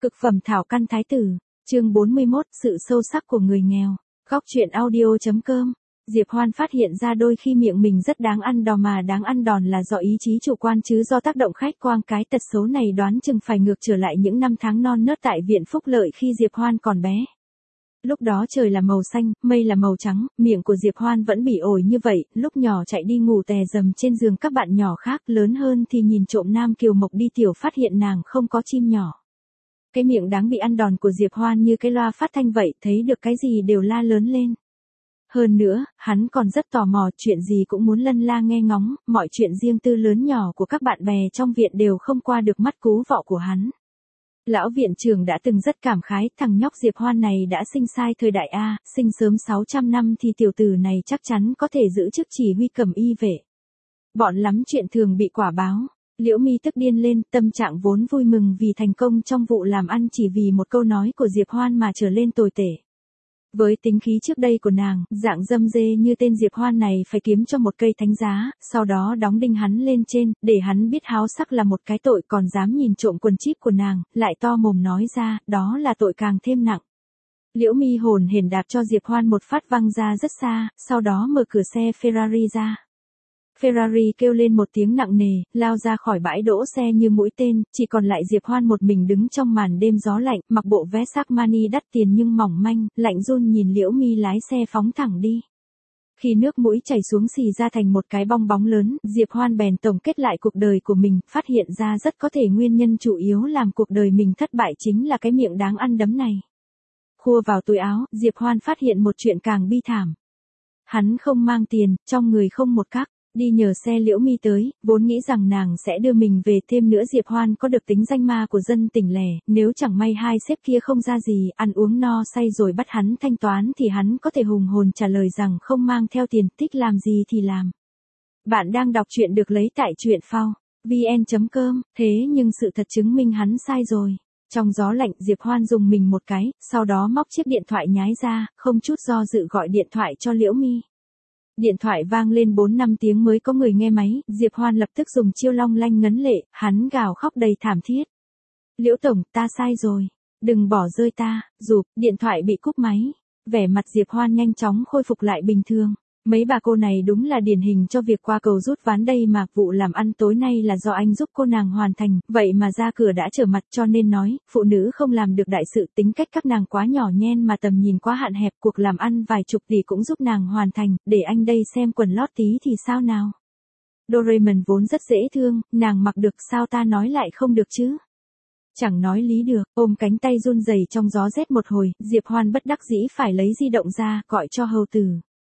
Cực phẩm thảo căn thái tử, chương 41, sự sâu sắc của người nghèo. Góc truyện audio.com. Diệp Hoan phát hiện ra đôi khi miệng mình rất đáng ăn đòn, mà đáng ăn đòn là do ý chí chủ quan chứ do tác động khách quan. Cái tật xấu này đoán chừng phải ngược trở lại những năm tháng non nớt tại viện Phúc Lợi khi Diệp Hoan còn bé. Lúc đó trời là màu xanh, mây là màu trắng, miệng của Diệp Hoan vẫn bỉ ổi như vậy, lúc nhỏ chạy đi ngủ tè rầm trên giường các bạn nhỏ khác, lớn hơn thì nhìn trộm Nam Kiều Mộc đi tiểu phát hiện nàng không có chim nhỏ. Cái miệng đáng bị ăn đòn của Diệp Hoan như cái loa phát thanh vậy, thấy được cái gì đều la lớn lên. Hơn nữa, hắn còn rất tò mò, chuyện gì cũng muốn lân la nghe ngóng, mọi chuyện riêng tư lớn nhỏ của các bạn bè trong viện đều không qua được mắt cú vọ của hắn. Lão viện trưởng đã từng rất cảm khái, thằng nhóc Diệp Hoan này đã sinh sai thời đại A, sinh sớm 600 năm thì tiểu tử này chắc chắn có thể giữ chức chỉ huy cẩm y vệ. Bọn lắm chuyện thường bị quả báo. Liễu Mi tức điên lên, tâm trạng vốn vui mừng vì thành công trong vụ làm ăn chỉ vì một câu nói của Diệp Hoan mà trở lên tồi tệ. Với tính khí trước đây của nàng, dạng dâm dê như tên Diệp Hoan này phải kiếm cho một cây thánh giá, sau đó đóng đinh hắn lên trên, để hắn biết háo sắc là một cái tội, còn dám nhìn trộm quần chíp của nàng, lại to mồm nói ra, đó là tội càng thêm nặng. Liễu Mi hồn hển đạp cho Diệp Hoan một phát văng ra rất xa, sau đó mở cửa xe Ferrari ra. Ferrari kêu lên một tiếng nặng nề, lao ra khỏi bãi đỗ xe như mũi tên, chỉ còn lại Diệp Hoan một mình đứng trong màn đêm gió lạnh, mặc bộ vest Armani đắt tiền nhưng mỏng manh, lạnh run nhìn Liễu Mi lái xe phóng thẳng đi. Khi nước mũi chảy xuống xì ra thành một cái bong bóng lớn, Diệp Hoan bèn tổng kết lại cuộc đời của mình, phát hiện ra rất có thể nguyên nhân chủ yếu làm cuộc đời mình thất bại chính là cái miệng đáng ăn đấm này. Khua vào túi áo, Diệp Hoan phát hiện một chuyện càng bi thảm. Hắn không mang tiền, trong người không một cắc. Đi nhờ xe Liễu Mi tới, vốn nghĩ rằng nàng sẽ đưa mình về, thêm nữa Diệp Hoan có được tính danh ma của dân tỉnh lẻ, nếu chẳng may hai sếp kia không ra gì, ăn uống no say rồi bắt hắn thanh toán thì hắn có thể hùng hồn trả lời rằng không mang theo tiền, thích làm gì thì làm. Bạn đang đọc truyện được lấy tại truyện phao.vn.com, thế nhưng sự thật chứng minh hắn sai rồi. Trong gió lạnh, Diệp Hoan dùng mình một cái, sau đó móc chiếc điện thoại nhái ra, không chút do dự gọi điện thoại cho Liễu Mi. Điện thoại vang lên 4-5 tiếng mới có người nghe máy, Diệp Hoan lập tức dùng chiêu long lanh ngấn lệ, hắn gào khóc đầy thảm thiết. Liễu tổng, ta sai rồi. Đừng bỏ rơi ta, rụp, điện thoại bị cúp máy. Vẻ mặt Diệp Hoan nhanh chóng khôi phục lại bình thường. Mấy bà cô này đúng là điển hình cho việc qua cầu rút ván đây mà, vụ làm ăn tối nay là do anh giúp cô nàng hoàn thành, vậy mà ra cửa đã trở mặt, cho nên nói, phụ nữ không làm được đại sự, tính cách các nàng quá nhỏ nhen mà tầm nhìn quá hạn hẹp, cuộc làm ăn vài chục tỷ cũng giúp nàng hoàn thành, để anh đây xem quần lót tí thì sao nào. Doraemon vốn rất dễ thương, nàng mặc được sao ta nói lại không được chứ. Chẳng nói lý được, ôm cánh tay run rẩy trong gió rét một hồi, Diệp Hoan bất đắc dĩ phải lấy di động ra, gọi cho hầu tử.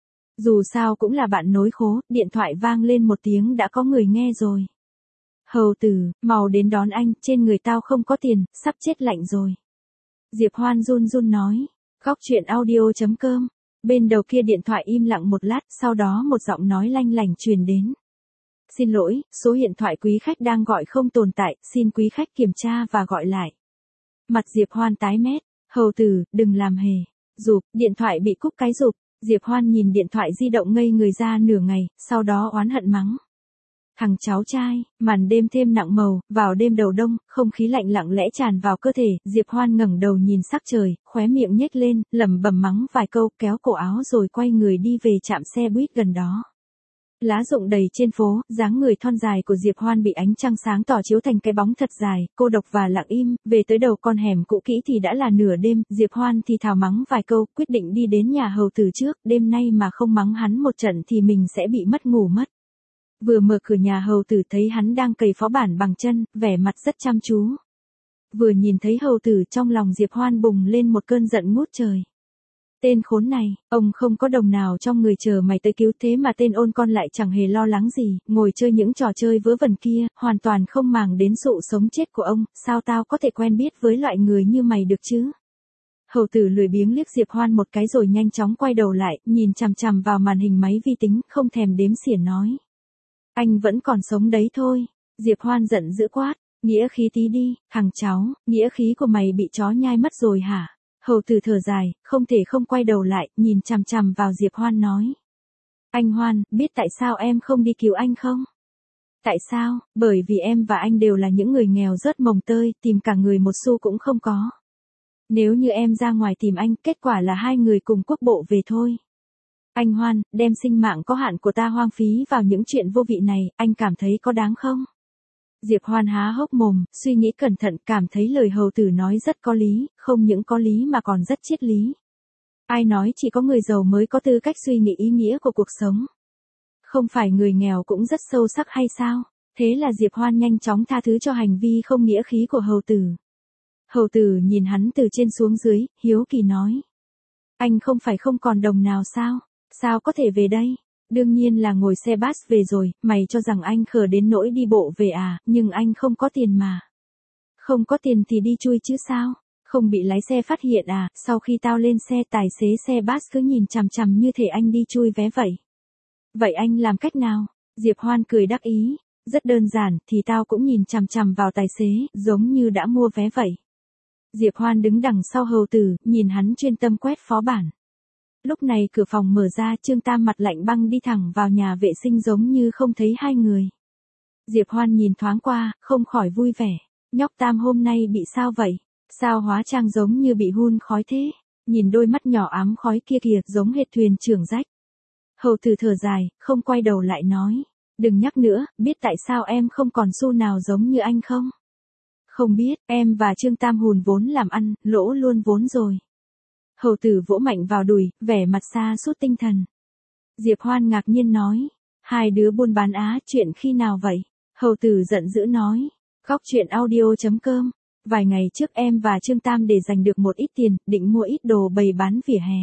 Dù sao cũng là bạn nối khố, điện thoại vang lên một tiếng đã có người nghe rồi. Hầu tử, mau đến đón anh, trên người tao không có tiền, sắp chết lạnh rồi. Diệp Hoan run run nói. Góc truyện audio.com. Bên đầu kia điện thoại im lặng một lát, sau đó một giọng nói lanh lảnh truyền đến. Xin lỗi, số điện thoại quý khách đang gọi không tồn tại, xin quý khách kiểm tra và gọi lại. Mặt Diệp Hoan tái mét. Hầu tử, đừng làm hề. Rụp, điện thoại bị cúp cái rụp. Diệp Hoan nhìn điện thoại di động ngây người ra nửa ngày, sau đó oán hận mắng. Thằng cháu trai, màn đêm thêm nặng màu, vào đêm đầu đông, không khí lạnh lặng lẽ tràn vào cơ thể, Diệp Hoan ngẩng đầu nhìn sắc trời, khóe miệng nhếch lên, lẩm bẩm mắng vài câu, kéo cổ áo rồi quay người đi về trạm xe buýt gần đó. Lá rụng đầy trên phố, dáng người thon dài của Diệp Hoan bị ánh trăng sáng tỏ chiếu thành cái bóng thật dài, cô độc và lặng im, về tới đầu con hẻm cũ kỹ thì đã là nửa đêm, Diệp Hoan thì thào mắng vài câu, quyết định đi đến nhà hầu tử trước, đêm nay mà không mắng hắn một trận thì mình sẽ bị mất ngủ mất. Vừa mở cửa nhà hầu tử thấy hắn đang cày phó bản bằng chân, vẻ mặt rất chăm chú. Vừa nhìn thấy hầu tử trong lòng Diệp Hoan bùng lên một cơn giận ngút trời. Tên khốn này, ông không có đồng nào trong người chờ mày tới cứu, thế mà tên ôn con lại chẳng hề lo lắng gì, ngồi chơi những trò chơi vớ vẩn kia, hoàn toàn không màng đến sự sống chết của ông, sao tao có thể quen biết với loại người như mày được chứ? Hầu tử lười biếng liếc Diệp Hoan một cái rồi nhanh chóng quay đầu lại, nhìn chằm chằm vào màn hình máy vi tính, không thèm đếm xỉa nói. Anh vẫn còn sống đấy thôi. Diệp Hoan giận dữ quát, nghĩa khí tí đi, thằng cháu, nghĩa khí của mày bị chó nhai mất rồi hả? Hầu tử thở dài, không thể không quay đầu lại, nhìn chằm chằm vào Diệp Hoan nói. Anh Hoan, biết tại sao em không đi cứu anh không? Tại sao? Bởi vì em và anh đều là những người nghèo rớt mồng tơi, tìm cả người một xu cũng không có. Nếu như em ra ngoài tìm anh, kết quả là hai người cùng quốc bộ về thôi. Anh Hoan, đem sinh mạng có hạn của ta hoang phí vào những chuyện vô vị này, anh cảm thấy có đáng không? Diệp Hoan há hốc mồm, suy nghĩ cẩn thận, cảm thấy lời hầu tử nói rất có lý, không những có lý mà còn rất triết lý. Ai nói chỉ có người giàu mới có tư cách suy nghĩ ý nghĩa của cuộc sống? Không phải người nghèo cũng rất sâu sắc hay sao? Thế là Diệp Hoan nhanh chóng tha thứ cho hành vi không nghĩa khí của hầu tử. Hầu tử nhìn hắn từ trên xuống dưới, hiếu kỳ nói. Anh không phải không còn đồng nào sao? Sao có thể về đây? Đương nhiên là ngồi xe bus về rồi, mày cho rằng anh khờ đến nỗi đi bộ về à, nhưng anh không có tiền mà. Không có tiền thì đi chui chứ sao? Không bị lái xe phát hiện à, sau khi tao lên xe tài xế xe bus cứ nhìn chằm chằm như thể anh đi chui vé vậy. Vậy anh làm cách nào? Diệp Hoan cười đắc ý. Rất đơn giản, thì tao cũng nhìn chằm chằm vào tài xế, giống như đã mua vé vậy. Diệp Hoan đứng đằng sau hầu tử, nhìn hắn chuyên tâm quét phó bản. Lúc này cửa phòng mở ra, Trương Tam mặt lạnh băng đi thẳng vào nhà vệ sinh giống như không thấy hai người. Diệp Hoan nhìn thoáng qua, không khỏi vui vẻ. Nhóc Tam hôm nay bị sao vậy? Sao hóa trang giống như bị hun khói thế? Nhìn đôi mắt nhỏ ám khói kia kìa, giống hệt thuyền trưởng rách. Hầu tử thở dài, không quay đầu lại nói. Đừng nhắc nữa, biết tại sao em không còn xu nào giống như anh không? Không biết, em và Trương Tam hùn vốn làm ăn, lỗ luôn vốn rồi. Hầu tử vỗ mạnh vào đùi, vẻ mặt xa sút tinh thần. Diệp Hoan ngạc nhiên nói. Hai đứa buôn bán á, chuyện khi nào vậy? Hầu tử giận dữ nói. Góc chuyện audio.com. Vài ngày trước em và Trương Tam để dành được một ít tiền, định mua ít đồ bày bán vỉa hè.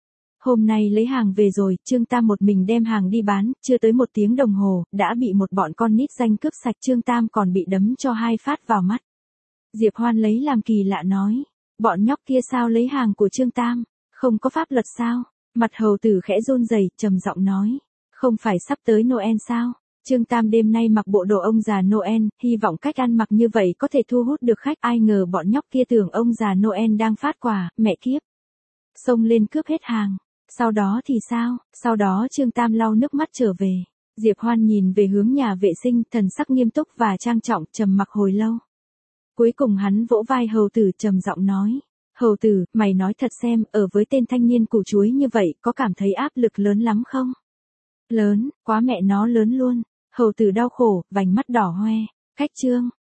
Hôm nay lấy hàng về rồi, Trương Tam một mình đem hàng đi bán, chưa tới 1 tiếng đồng hồ, đã bị một bọn con nít danh cướp sạch. Trương Tam còn bị đấm cho 2 phát vào mắt. Diệp Hoan lấy làm kỳ lạ nói. Bọn nhóc kia sao lấy hàng của Trương Tam? Không có pháp luật sao? Mặt hầu tử khẽ run rẩy, trầm giọng nói. Không phải sắp tới Noel sao? Trương Tam đêm nay mặc bộ đồ ông già Noel, hy vọng cách ăn mặc như vậy có thể thu hút được khách. Ai ngờ bọn nhóc kia tưởng ông già Noel đang phát quà, mẹ kiếp. Xông lên cướp hết hàng. Sau đó thì sao? Sau đó Trương Tam lau nước mắt trở về. Diệp Hoan nhìn về hướng nhà vệ sinh, thần sắc nghiêm túc và trang trọng, trầm mặc hồi lâu. Cuối cùng hắn vỗ vai hầu tử trầm giọng nói. Hầu tử, mày nói thật xem, ở với tên thanh niên củ chuối như vậy, có cảm thấy áp lực lớn lắm không? Lớn, quá mẹ nó lớn luôn. Hầu tử đau khổ, vành mắt đỏ hoe. Khách trương,